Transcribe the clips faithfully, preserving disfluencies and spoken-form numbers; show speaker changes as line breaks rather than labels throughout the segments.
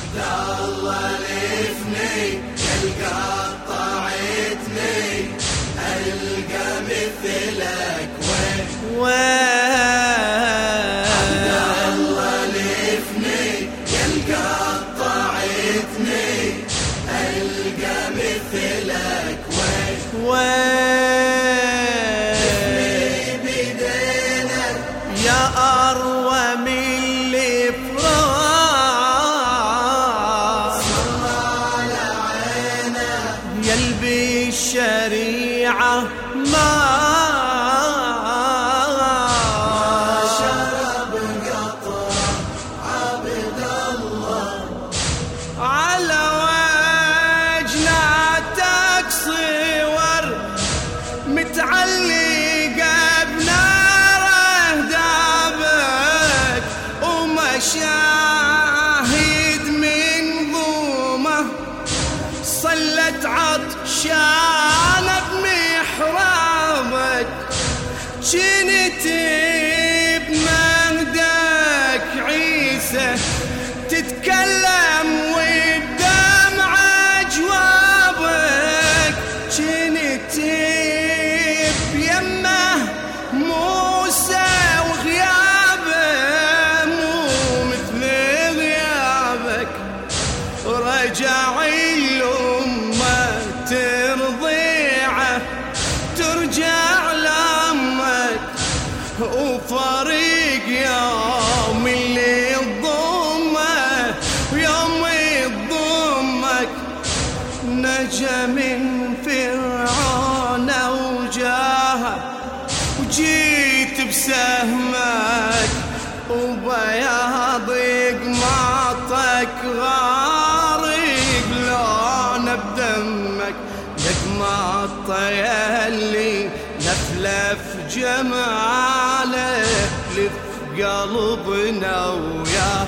الله لفني قطعتني ألقى مثلك وين وين الله لفني قطعتني ألقى مثلك وين وين بدينك يا أروى من يلبي الشريعة ما شرب قطرة عبد الله على وجناتك صور متعلقة بناره دابك ومشاهد منظومة صلت عطشانة بمحرابك جنت بمهدك عيسى تتكلم والدمعة جوابك جنت بيمه موسى وغيابه مو مثل غيابك رجع ترضيعه ترجع لامك وفريق يوم اللي يضمه ويوم يضمك نجا من فرعون وجاهه وجيت بسهمك وبياض قماطك غارق لونه بدمك قماطه يلي لفلف جماله لف قلبنا وياه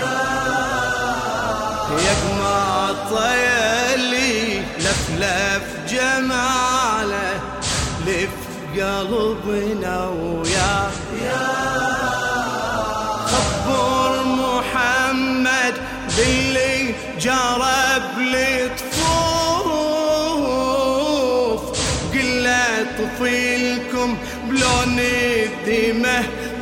يا قماطه يلي لفلف جماله لف قلبنا وياه خبر محمد باللي جرب لطفوف قله طفيلكم بلون الدمه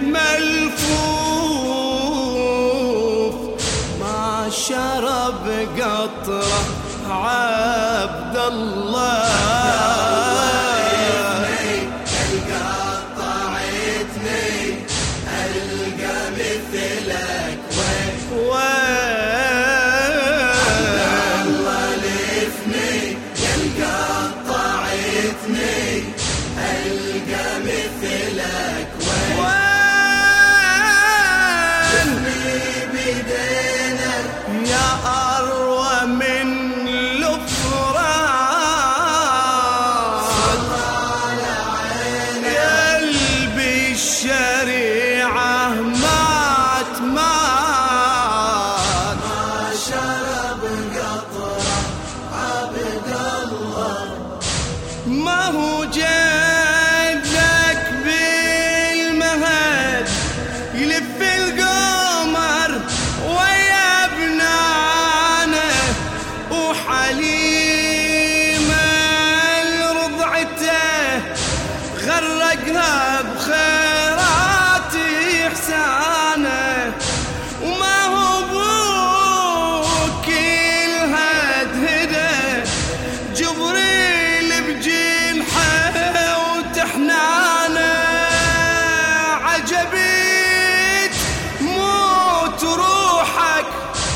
ملفوف ما شرب قطره عبد الله ما هو جدك بالمهد يلف القمر ويا بنانه وحليمه لرضعته غرقها بخيرات إحسانه وما هو بوك الهدهده جبريل وتحنانه عجبت موت روحك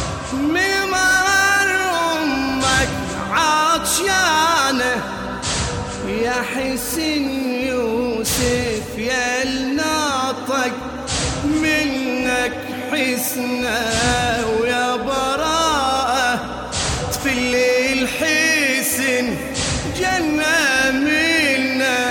ممر امك عطشانه يا حسين يوسف يا الناطق منك حسنه ويا براءه تفل الحسن جنه منا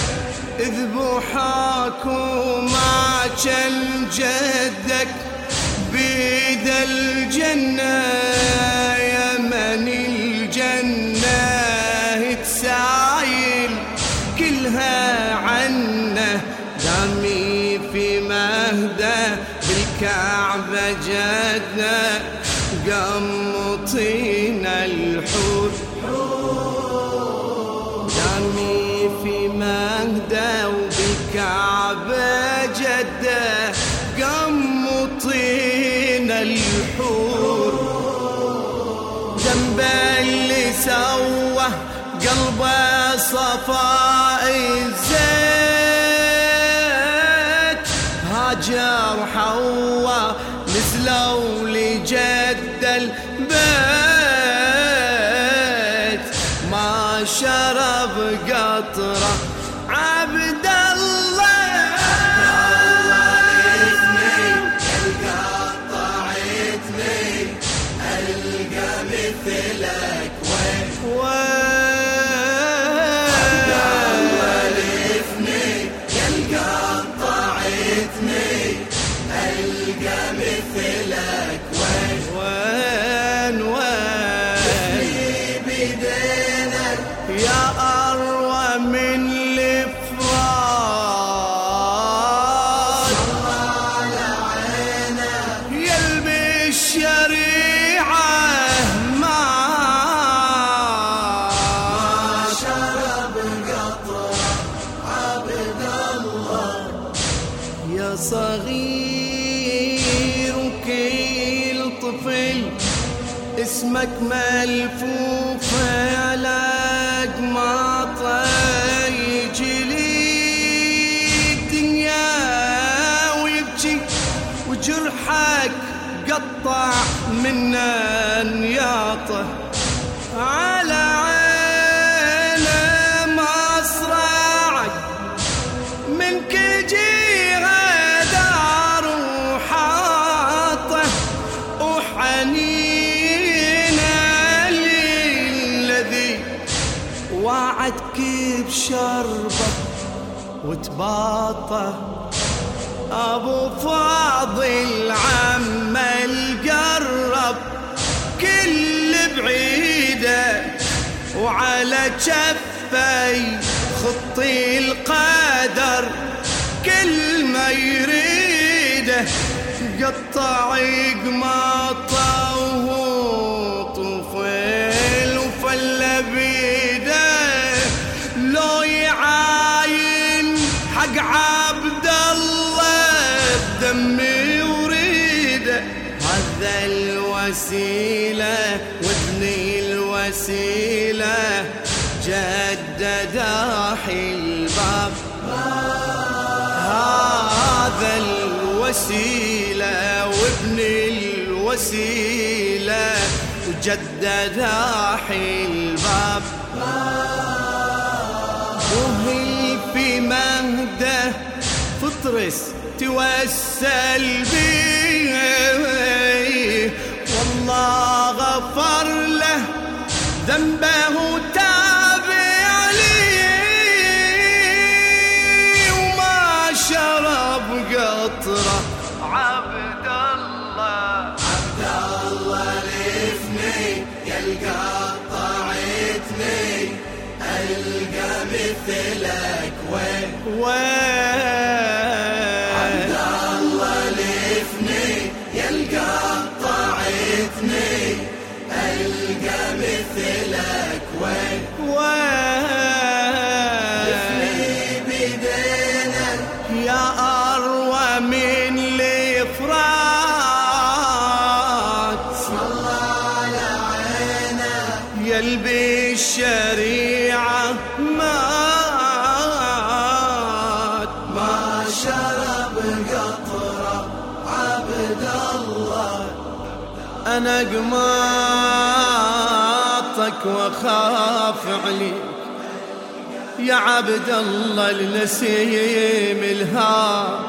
اذبحاك وما كان جدك بيد الجنة يا من الجنة تسايل كلها عنه دامي في مهده بالكعبة جدنا قمطينا الحور دامي في مهده وبكعبه جده قمطينا الحور ذنبه اللي سوى قلبه صفاء الزيت هاجر حواء نزلوا لجد البيت ما شرب قطرة عبد الله القطع عتمي ألقى مثلك وين مثلك وين وين وين بدينك يا أروى من الفراق صلى على عينك يلبي الشريعة ما شرب قطرة عبد الله يا صغير كيل طفل اسمك ملفوف على قماطه يجي لي الدنيا ويبكي وجرحك قطع منا نياطه على عينه مصرعك من كل جهه وعدك بشربه وتباطه ابو فاضل عم القرب كل بعيده وعلى جفي خطي القدر كل ما يريده قطع قماطه وهو طفل وفل بيده لو يعاين حق عبد الله بدمي وريده هذا الوسيله وابني الوسيله جدد داحي الباب هذا الوسيله وابني الوسيله وجدد داحي الباب وهي في مهده فطرس توسل بيه والله غفر له ذنبه تابع لي وما شرب قطرة عبد الله عبد الله لفني يلقى طعتني ألقى مثلك وين وين عبد الله لفني يلقى طعتني ألقى مثلك وين وين لفني بدينك يا أروى من الإفراط صلى على عينك يلبي الشريعة مات ما شرب قطرة عبد الله أنا قماطك وخاف عليك يا عبد الله النسيم الهام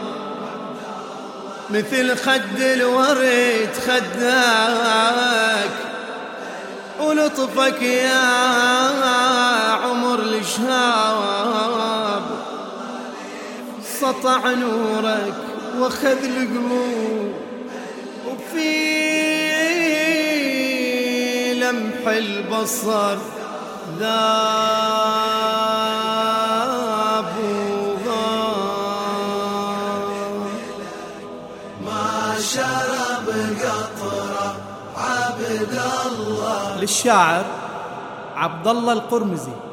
مثل خد الورد خداك ولطفك يا عمر الشهاب سطع نورك واخذ القلوب وفي لمح البصر ذاب وغاب ما شرب قطرة عبد الله.
للشاعر عبد الله القرمزي.